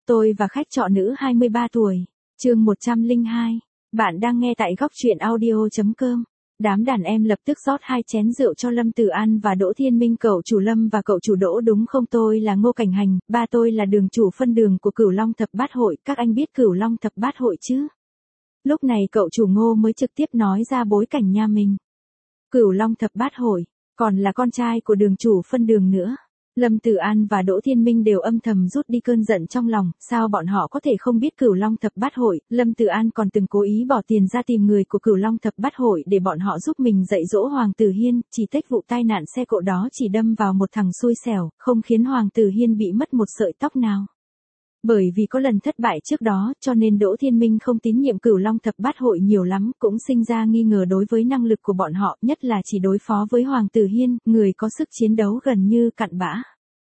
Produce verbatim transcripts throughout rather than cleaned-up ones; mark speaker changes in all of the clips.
Speaker 1: Tôi và khách trọ nữ hai mươi ba tuổi. Chương một trăm lẻ hai. Bạn đang nghe tại góc truyện audio chấm com. Đám đàn em lập tức rót hai chén rượu cho Lâm Tử An và Đỗ Thiên Minh. Cậu chủ Lâm và cậu chủ Đỗ đúng không? Tôi là Ngô Cảnh Hành, ba tôi là đường chủ phân đường của Cửu Long Thập Bát Hội. Các anh biết Cửu Long Thập Bát Hội chứ? Lúc này cậu chủ Ngô mới trực tiếp nói ra bối cảnh nhà mình. Cửu Long Thập Bát Hội, còn là con trai của đường chủ phân đường nữa. Lâm Tử An và Đỗ Thiên Minh đều âm thầm rút đi cơn giận trong lòng, sao bọn họ có thể không biết Cửu Long Thập Bát Hội. Lâm Tử An còn từng cố ý bỏ tiền ra tìm người của Cửu Long Thập Bát Hội để bọn họ giúp mình dạy dỗ Hoàng Tử Hiên, chỉ tích vụ tai nạn xe cộ đó chỉ đâm vào một thằng xui xẻo, không khiến Hoàng Tử Hiên bị mất một sợi tóc nào. Bởi vì có lần thất bại trước đó, cho nên Đỗ Thiên Minh không tín nhiệm Cửu Long Thập Bát Hội nhiều lắm, cũng sinh ra nghi ngờ đối với năng lực của bọn họ, nhất là chỉ đối phó với Hoàng Tử Hiên, người có sức chiến đấu gần như cặn bã.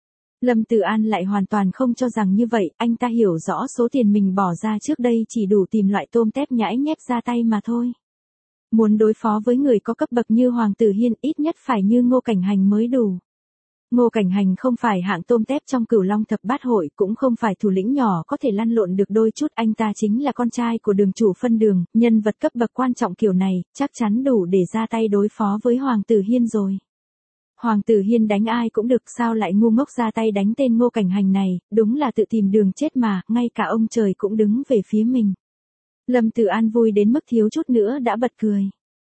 Speaker 1: Lâm Tử An lại hoàn toàn không cho rằng như vậy, anh ta hiểu rõ số tiền mình bỏ ra trước đây chỉ đủ tìm loại tôm tép nhãi nhép ra tay mà thôi. Muốn đối phó với người có cấp bậc như Hoàng Tử Hiên ít nhất phải như Ngô Cảnh Hành mới đủ. Ngô Cảnh Hành không phải hạng tôm tép trong Cửu Long Thập Bát Hội, cũng không phải thủ lĩnh nhỏ có thể lăn lộn được đôi chút, anh ta chính là con trai của đường chủ phân đường, nhân vật cấp bậc quan trọng kiểu này, chắc chắn đủ để ra tay đối phó với Hoàng Tử Hiên rồi. Hoàng Tử Hiên đánh ai cũng được, sao lại ngu ngốc ra tay đánh tên Ngô Cảnh Hành này, đúng là tự tìm đường chết mà, ngay cả ông trời cũng đứng về phía mình. Lâm Tử An vui đến mức thiếu chút nữa đã bật cười.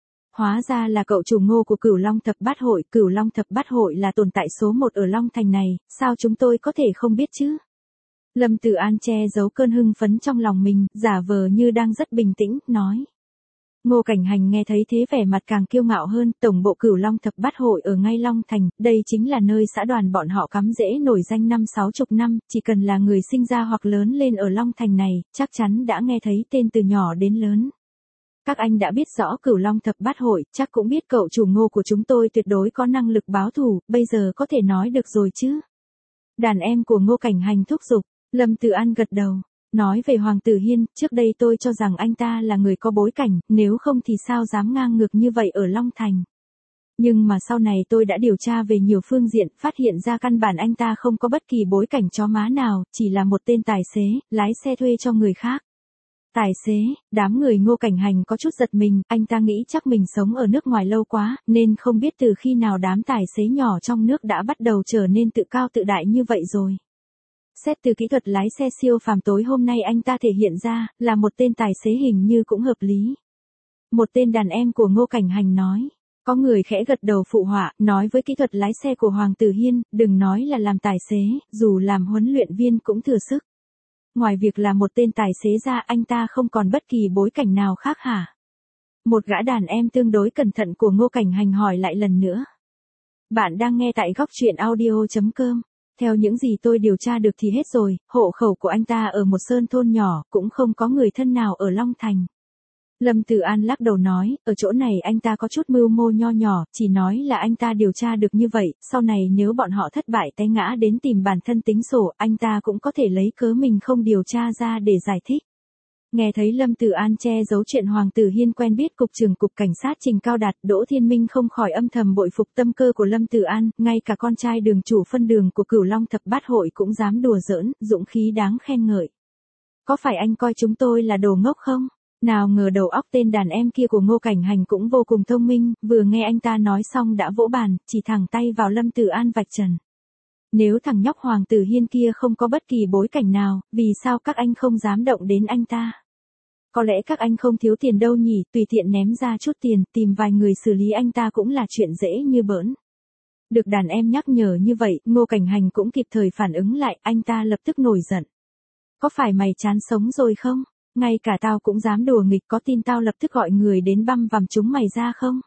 Speaker 1: Hóa ra là cậu chủ Ngô của Cửu Long Thập Bát Hội, Cửu Long Thập Bát Hội là tồn tại số một ở Long Thành này, sao chúng tôi có thể không biết chứ? Lâm Tử An che giấu cơn hưng phấn trong lòng mình, giả vờ như đang rất bình tĩnh, nói. Ngô Cảnh Hành nghe thấy thế vẻ mặt càng kiêu ngạo hơn, tổng bộ Cửu Long Thập Bát Hội ở ngay Long Thành, đây chính là nơi xã đoàn bọn họ cắm rễ nổi danh năm sáu chục năm, chỉ cần là người sinh ra hoặc lớn lên ở Long Thành này, chắc chắn đã nghe thấy tên từ nhỏ đến lớn. Các anh đã biết rõ Cửu Long Thập Bát Hội, chắc cũng biết cậu chủ Ngô của chúng tôi tuyệt đối có năng lực báo thù, bây giờ có thể nói được rồi chứ? Đàn em của Ngô Cảnh Hành thúc giục. Lâm Tử An gật đầu. Nói về Hoàng Tử Hiên, trước đây tôi cho rằng anh ta là người có bối cảnh, nếu không thì sao dám ngang ngược như vậy ở Long Thành. Nhưng mà sau này tôi đã điều tra về nhiều phương diện, phát hiện ra căn bản anh ta không có bất kỳ bối cảnh chó má nào, chỉ là một tên tài xế, lái xe thuê cho người khác. Tài xế, đám người Ngô Cảnh Hành có chút giật mình, anh ta nghĩ chắc mình sống ở nước ngoài lâu quá, nên không biết từ khi nào đám tài xế nhỏ trong nước đã bắt đầu trở nên tự cao tự đại như vậy rồi. Xét từ kỹ thuật lái xe siêu phàm tối hôm nay anh ta thể hiện ra, là một tên tài xế hình như cũng hợp lý. Một tên đàn em của Ngô Cảnh Hành nói. Có người khẽ gật đầu phụ họa, nói với kỹ thuật lái xe của Hoàng Tử Hiên, đừng nói là làm tài xế, dù làm huấn luyện viên cũng thừa sức. Ngoài việc là một tên tài xế ra, anh ta không còn bất kỳ bối cảnh nào khác hả? Một gã đàn em tương đối cẩn thận của Ngô Cảnh Hành hỏi lại lần nữa. Bạn đang nghe tại góc truyện audio chấm com. Theo những gì tôi điều tra được thì hết rồi, hộ khẩu của anh ta ở một sơn thôn nhỏ, cũng không có người thân nào ở Long Thành. Lâm Tử An lắc đầu nói, ở chỗ này anh ta có chút mưu mô nho nhỏ, chỉ nói là anh ta điều tra được như vậy, sau này nếu bọn họ thất bại té ngã đến tìm bản thân tính sổ, anh ta cũng có thể lấy cớ mình không điều tra ra để giải thích. Nghe thấy Lâm Tử An che giấu chuyện Hoàng Tử Hiên quen biết cục trưởng cục cảnh sát Trình Cao Đạt, Đỗ Thiên Minh không khỏi âm thầm bội phục tâm cơ của Lâm Tử An, ngay cả con trai đường chủ phân đường của Cửu Long Thập Bát Hội cũng dám đùa giỡn, dũng khí đáng khen ngợi. Có phải anh coi chúng tôi là đồ ngốc không? Nào ngờ đầu óc tên đàn em kia của Ngô Cảnh Hành cũng vô cùng thông minh, vừa nghe anh ta nói xong đã vỗ bàn, chỉ thẳng tay vào Lâm Tử An vạch trần. Nếu thằng nhóc Hoàng Tử Hiên kia không có bất kỳ bối cảnh nào, vì sao các anh không dám động đến anh ta? Có lẽ các anh không thiếu tiền đâu nhỉ, tùy tiện ném ra chút tiền, tìm vài người xử lý anh ta cũng là chuyện dễ như bỡn. Được đàn em nhắc nhở như vậy, Ngô Cảnh Hành cũng kịp thời phản ứng lại, anh ta lập tức nổi giận. Có phải mày chán sống rồi không? Ngay cả tao cũng dám đùa nghịch, có tin tao lập tức gọi người đến băm vằm chúng mày ra không?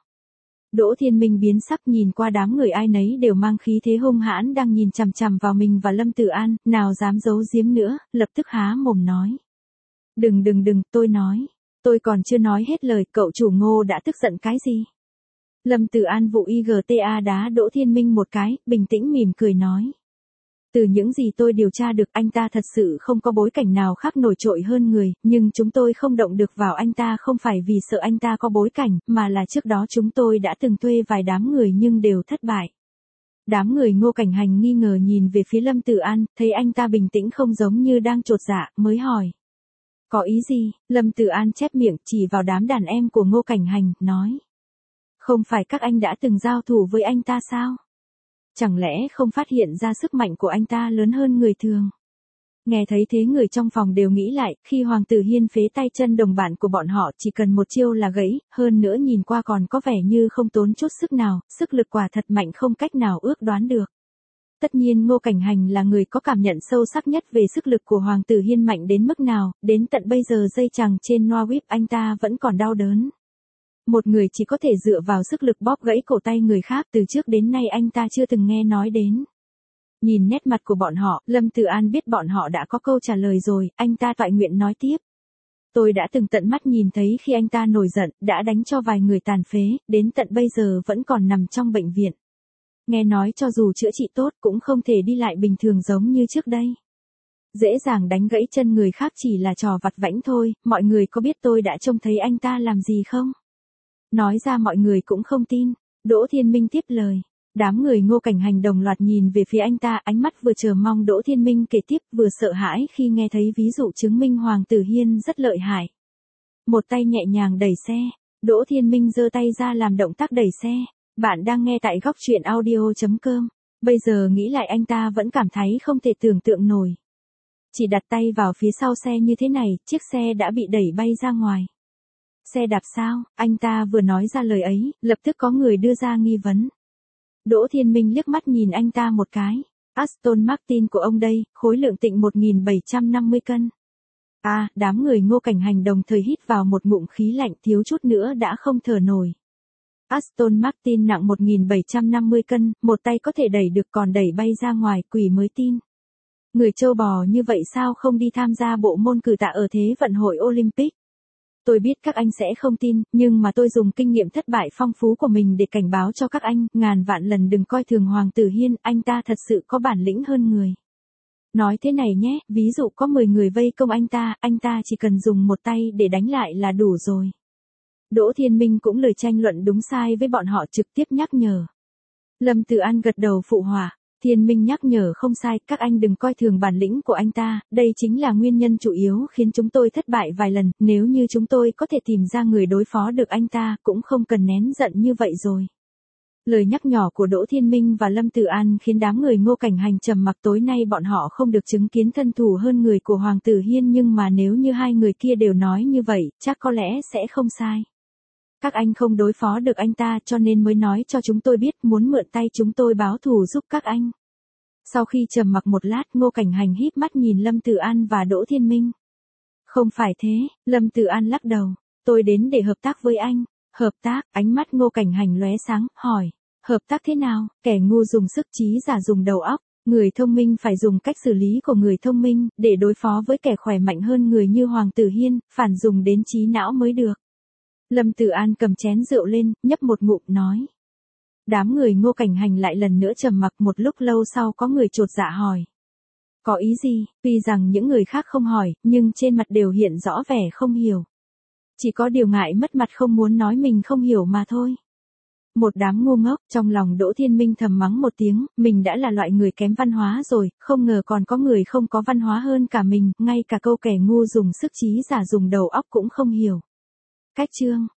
Speaker 1: Đỗ Thiên Minh biến sắc nhìn qua đám người ai nấy đều mang khí thế hung hãn đang nhìn chằm chằm vào mình và Lâm Tử An, nào dám giấu giếm nữa, lập tức há mồm nói. Đừng đừng đừng, tôi nói, tôi còn chưa nói hết lời, cậu chủ Ngô đã tức giận cái gì? Lâm Tử An vụ i giê tê a đá Đỗ Thiên Minh một cái, bình tĩnh mỉm cười nói. Từ những gì tôi điều tra được anh ta thật sự không có bối cảnh nào khác nổi trội hơn người, nhưng chúng tôi không động được vào anh ta không phải vì sợ anh ta có bối cảnh, mà là trước đó chúng tôi đã từng thuê vài đám người nhưng đều thất bại. Đám người Ngô Cảnh Hành nghi ngờ nhìn về phía Lâm Tử An, thấy anh ta bình tĩnh không giống như đang chột dạ, mới hỏi. Có ý gì? Lâm Tử An chép miệng chỉ vào đám đàn em của Ngô Cảnh Hành, nói. Không phải các anh đã từng giao thủ với anh ta sao? Chẳng lẽ không phát hiện ra sức mạnh của anh ta lớn hơn người thường? Nghe thấy thế người trong phòng đều nghĩ lại, khi Hoàng Tử Hiên phế tay chân đồng bạn của bọn họ chỉ cần một chiêu là gãy, hơn nữa nhìn qua còn có vẻ như không tốn chút sức nào, sức lực quả thật mạnh không cách nào ước đoán được. Tất nhiên Ngô Cảnh Hành là người có cảm nhận sâu sắc nhất về sức lực của Hoàng Tử Hiên mạnh đến mức nào, đến tận bây giờ dây chằng trên noa whip anh ta vẫn còn đau đớn. Một người chỉ có thể dựa vào sức lực bóp gãy cổ tay người khác từ trước đến nay anh ta chưa từng nghe nói đến. Nhìn nét mặt của bọn họ, Lâm Tử An biết bọn họ đã có câu trả lời rồi, anh ta toại nguyện nói tiếp. Tôi đã từng tận mắt nhìn thấy khi anh ta nổi giận, đã đánh cho vài người tàn phế, đến tận bây giờ vẫn còn nằm trong bệnh viện. Nghe nói cho dù chữa trị tốt cũng không thể đi lại bình thường giống như trước đây. Dễ dàng đánh gãy chân người khác chỉ là trò vặt vãnh thôi, mọi người có biết tôi đã trông thấy anh ta làm gì không? Nói ra mọi người cũng không tin. Đỗ Thiên Minh tiếp lời. Đám người Ngô Cảnh Hành đồng loạt nhìn về phía anh ta, ánh mắt vừa chờ mong Đỗ Thiên Minh kể tiếp, vừa sợ hãi khi nghe thấy ví dụ chứng minh Hoàng Tử Hiên rất lợi hại. Một tay nhẹ nhàng đẩy xe, Đỗ Thiên Minh giơ tay ra làm động tác đẩy xe. Bạn đang nghe tại góc truyện audio chấm com. Bây giờ nghĩ lại anh ta vẫn cảm thấy không thể tưởng tượng nổi. Chỉ đặt tay vào phía sau xe như thế này, chiếc xe đã bị đẩy bay ra ngoài. Xe đạp sao? Anh ta vừa nói ra lời ấy, lập tức có người đưa ra nghi vấn. Đỗ Thiên Minh liếc mắt nhìn anh ta một cái. Aston Martin của ông đây, khối lượng tịnh một nghìn bảy trăm năm mươi cân. À, đám người Ngô Cảnh Hành đồng thời hít vào một ngụm khí lạnh, thiếu chút nữa đã không thở nổi. Aston Martin nặng một nghìn bảy trăm năm mươi cân, một tay có thể đẩy được còn đẩy bay ra ngoài, quỷ mới tin. Người châu bò như vậy sao không đi tham gia bộ môn cử tạ ở Thế vận hội Olympic? Tôi biết các anh sẽ không tin, nhưng mà tôi dùng kinh nghiệm thất bại phong phú của mình để cảnh báo cho các anh, ngàn vạn lần đừng coi thường Hoàng Tử Hiên, anh ta thật sự có bản lĩnh hơn người. Nói thế này nhé, ví dụ có mười người vây công anh ta, anh ta chỉ cần dùng một tay để đánh lại là đủ rồi. Đỗ Thiên Minh cũng lời tranh luận đúng sai với bọn họ, trực tiếp nhắc nhở. Lâm Tử An gật đầu phụ họa. Thiên Minh nhắc nhở không sai, các anh đừng coi thường bản lĩnh của anh ta, đây chính là nguyên nhân chủ yếu khiến chúng tôi thất bại vài lần, nếu như chúng tôi có thể tìm ra người đối phó được anh ta, cũng không cần nén giận như vậy rồi. Lời nhắc nhỏ của Đỗ Thiên Minh và Lâm Tử An khiến đám người Ngô Cảnh Hành trầm mặc, tối nay bọn họ không được chứng kiến thân thủ hơn người của Hoàng Tử Hiên, nhưng mà nếu như hai người kia đều nói như vậy, chắc có lẽ sẽ không sai. Các anh không đối phó được anh ta cho nên mới nói cho chúng tôi biết muốn mượn tay chúng tôi báo thù giúp các anh. Sau khi trầm mặc một lát, Ngô Cảnh Hành híp mắt nhìn Lâm Tử An và Đỗ Thiên Minh. Không phải thế, Lâm Tử An lắc đầu. Tôi đến để hợp tác với anh. Hợp tác? Ánh mắt Ngô Cảnh Hành lóe sáng, hỏi. Hợp tác thế nào? Kẻ ngu dùng sức, trí giả dùng đầu óc. Người thông minh phải dùng cách xử lý của người thông minh, để đối phó với kẻ khỏe mạnh hơn người như Hoàng Tử Hiên, phản dùng đến trí não mới được. Lâm Tử An cầm chén rượu lên, nhấp một ngụm nói. Đám người Ngô Cảnh Hành lại lần nữa trầm mặc, một lúc lâu sau có người chột dạ hỏi. Có ý gì? Tuy rằng những người khác không hỏi, nhưng trên mặt đều hiện rõ vẻ không hiểu. Chỉ có điều ngại mất mặt không muốn nói mình không hiểu mà thôi. Một đám ngu ngốc, trong lòng Đỗ Thiên Minh thầm mắng một tiếng, mình đã là loại người kém văn hóa rồi, không ngờ còn có người không có văn hóa hơn cả mình, ngay cả câu kẻ ngu dùng sức, trí giả dùng đầu óc cũng không hiểu. Cách chương